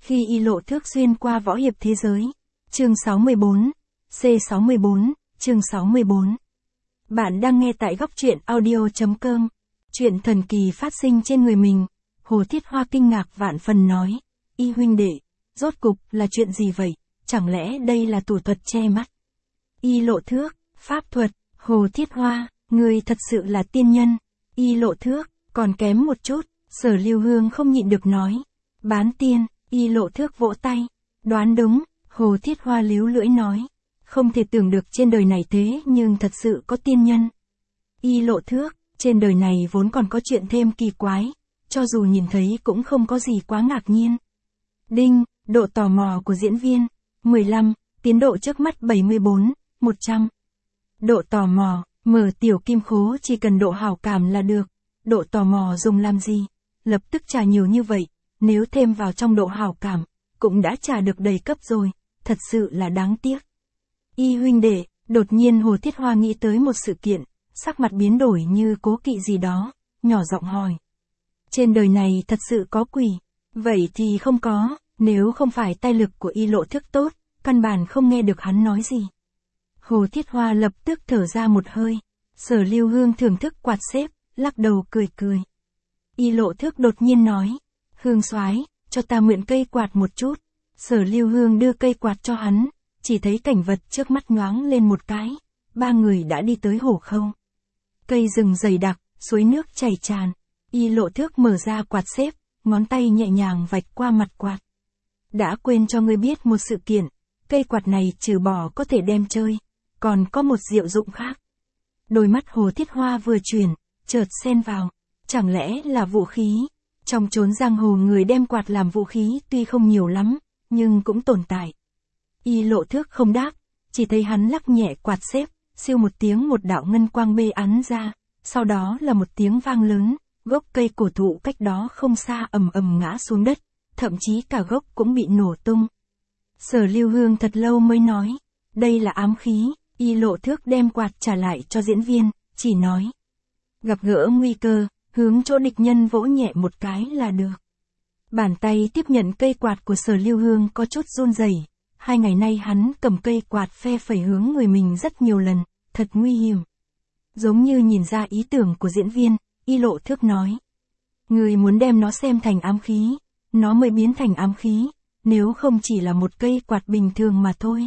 Khi Y Lộ Thước xuyên qua võ hiệp thế giới. Chương 64. C64, chương 64. Bạn đang nghe tại góc truyện audio.com. Chuyện thần kỳ phát sinh trên người mình. Hồ Thiết Hoa kinh ngạc vạn phần nói. Y huynh đệ, rốt cục là chuyện gì vậy? Chẳng lẽ đây là thủ thuật che mắt? Y Lộ Thước, pháp thuật. Hồ Thiết Hoa, người thật sự là tiên nhân. Y Lộ Thước, còn kém một chút. Sở Lưu Hương không nhịn được nói. Bán tiên. Y Lộ Thước vỗ tay. Đoán đúng. Hồ Thiết Hoa líu lưỡi nói. Không thể tưởng được trên đời này thế nhưng thật sự có tiên nhân. Y Lộ Thước, trên đời này vốn còn có chuyện thêm kỳ quái. Cho dù nhìn thấy cũng không có gì quá ngạc nhiên. Đinh, độ tò mò của diễn viên. 15, tiến độ trước mắt 74, 100. Độ tò mò, mở tiểu kim khố chỉ cần độ hảo cảm là được. Độ tò mò dùng làm gì? Lập tức trả nhiều như vậy, nếu thêm vào trong độ hảo cảm, cũng đã trả được đầy cấp rồi, thật sự là đáng tiếc. Y huynh đệ, đột nhiên Hồ Thiết Hoa nghĩ tới một sự kiện, sắc mặt biến đổi như cố kỵ gì đó, nhỏ giọng hỏi. Trên đời này thật sự có quỷ? Vậy thì không có, nếu không phải tai lực của Y Lộ Thước tốt, căn bản không nghe được hắn nói gì. Hồ Thiết Hoa lập tức thở ra một hơi, Sở Lưu Hương thưởng thức quạt xếp, lắc đầu cười cười. Y Lộ Thước đột nhiên nói, Hương soái, cho ta mượn cây quạt một chút. Sở Lưu Hương đưa cây quạt cho hắn, chỉ thấy cảnh vật trước mắt nhoáng lên một cái, ba người đã đi tới hồ khâu. Cây rừng dày đặc, suối nước chảy tràn, Y Lộ Thước mở ra quạt xếp, ngón tay nhẹ nhàng vạch qua mặt quạt. Đã quên cho ngươi biết một sự kiện, cây quạt này trừ bỏ có thể đem chơi, còn có một diệu dụng khác. Đôi mắt Hồ Thiết Hoa vừa chuyển, chợt xen vào, chẳng lẽ là vũ khí? Trong chốn giang hồ người đem quạt làm vũ khí tuy không nhiều lắm, nhưng cũng tồn tại. Y Lộ Thước không đáp, chỉ thấy hắn lắc nhẹ quạt xếp, siêu một tiếng một đạo ngân quang bê ắn ra, sau đó là một tiếng vang lớn, gốc cây cổ thụ cách đó không xa ầm ầm ngã xuống đất, thậm chí cả gốc cũng bị nổ tung. Sở Lưu Hương thật lâu mới nói, đây là ám khí. Y Lộ Thước đem quạt trả lại cho diễn viên, chỉ nói. Gặp gỡ nguy cơ, hướng chỗ địch nhân vỗ nhẹ một cái là được. Bàn tay tiếp nhận cây quạt của Sở Lưu Hương có chút run rẩy. 2 ngày nay hắn cầm cây quạt phe phẩy hướng người mình rất nhiều lần, thật nguy hiểm. Giống như nhìn ra ý tưởng của diễn viên, Y Lộ Thước nói. Người muốn đem nó xem thành ám khí, nó mới biến thành ám khí, nếu không chỉ là một cây quạt bình thường mà thôi.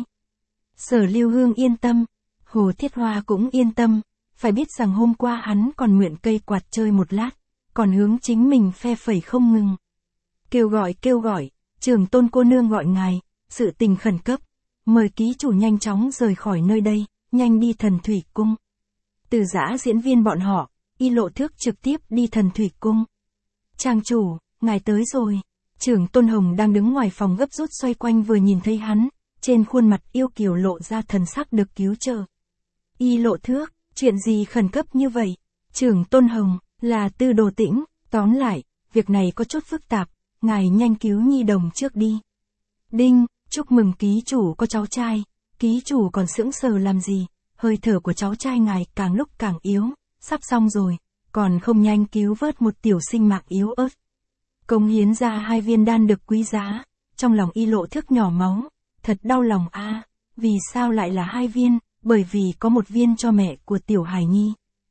Sở Lưu Hương yên tâm, Hồ Thiết Hoa cũng yên tâm, phải biết rằng hôm qua hắn còn mượn cây quạt chơi một lát, còn hướng chính mình phe phẩy không ngừng. Kêu gọi, Trường Tôn cô nương gọi ngài, sự tình khẩn cấp, mời ký chủ nhanh chóng rời khỏi nơi đây, nhanh đi Thần Thủy Cung. Từ giã diễn viên bọn họ, Y Lộ Thước trực tiếp đi Thần Thủy Cung. Trang chủ, ngài tới rồi. Trưởng Tôn Hồng đang đứng ngoài phòng gấp rút xoay quanh vừa nhìn thấy hắn, trên khuôn mặt yêu kiều lộ ra thần sắc được cứu trợ. Y Lộ Thước, chuyện gì khẩn cấp như vậy? Trưởng Tôn Hồng, là Tư Đồ Tĩnh, tóm lại, việc này có chút phức tạp, ngài nhanh cứu nhi đồng trước đi. Đinh, chúc mừng ký chủ có cháu trai, ký chủ còn sững sờ làm gì, hơi thở của cháu trai ngài càng lúc càng yếu, sắp xong rồi, còn không nhanh cứu vớt một tiểu sinh mạng yếu ớt. Cống hiến ra 2 viên đan được quý giá, trong lòng Y Lộ Thước nhỏ máu, thật đau lòng a. Vì sao lại là 2 viên, bởi vì có 1 viên cho mẹ của tiểu hài nhi.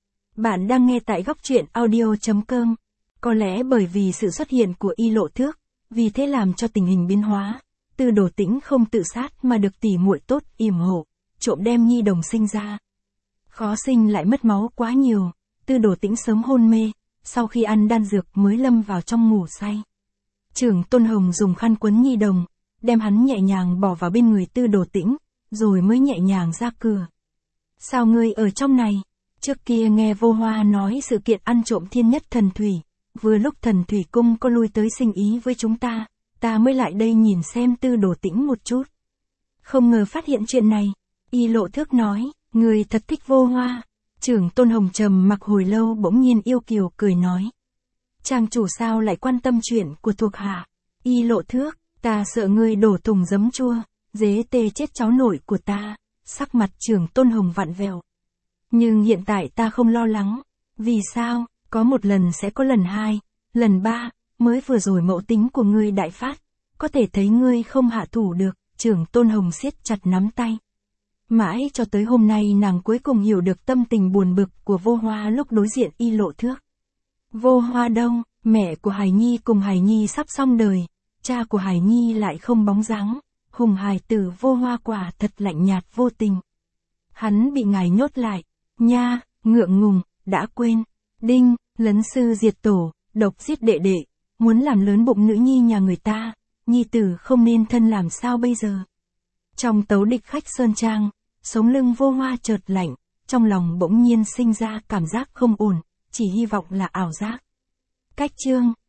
Bạn đang nghe tại góc truyện audio.com, có lẽ bởi vì sự xuất hiện của Y Lộ Thước, vì thế làm cho tình hình biến hóa, Tư Đồ Tĩnh không tự sát mà được tỉ muội tốt yểm hộ, trộm đem nhi đồng sinh ra. Khó sinh lại mất máu quá nhiều, Tư Đồ Tĩnh sớm hôn mê, sau khi ăn đan dược mới lâm vào trong ngủ say. Trưởng Tôn Hồng dùng khăn quấn nhi đồng, đem hắn nhẹ nhàng bỏ vào bên người Tư Đồ Tĩnh, rồi mới nhẹ nhàng ra cửa. Sao ngươi ở trong này? Trước kia nghe Vô Hoa nói sự kiện ăn trộm thiên nhất thần thủy, vừa lúc Thần Thủy Cung có lui tới sinh ý với chúng ta, ta mới lại đây nhìn xem Tư Đồ Tĩnh một chút. Không ngờ phát hiện chuyện này, Y Lộ Thước nói, người thật thích Vô Hoa. Trưởng Tôn Hồng trầm mặc hồi lâu bỗng nhiên yêu kiều cười nói. Trang chủ sao lại quan tâm chuyện của thuộc hạ? Y Lộ Thước, ta sợ ngươi đổ thùng giấm chua, dế tê chết cháu nội của ta. Sắc mặt Trưởng Tôn Hồng vặn vẹo. Nhưng hiện tại ta không lo lắng. Vì sao? Có một lần sẽ có lần 2, lần 3, mới vừa rồi mẫu tính của ngươi đại phát. có thể thấy ngươi không hạ thủ được, trưởng Tôn Hồng siết chặt nắm tay. Mãi cho tới hôm nay nàng cuối cùng hiểu được tâm tình buồn bực của Vô Hoa lúc đối diện Y Lộ Thước. Vô Hoa đâu, mẹ của Hải Nhi cùng Hải Nhi sắp xong đời, cha của Hải Nhi lại không bóng dáng, hùng hài tử Vô Hoa quả thật lạnh nhạt vô tình. Hắn bị ngài nhốt lại, nha, ngượng ngùng, đã quên, đinh, lấn sư diệt tổ, độc giết đệ đệ, muốn làm lớn bụng nữ nhi nhà người ta, nhi tử không nên thân làm sao bây giờ. Trong tấu địch khách Sơn Trang, sống lưng Vô Hoa chợt lạnh, trong lòng bỗng nhiên sinh ra cảm giác không ổn, chỉ hy vọng là ảo giác. Cách chương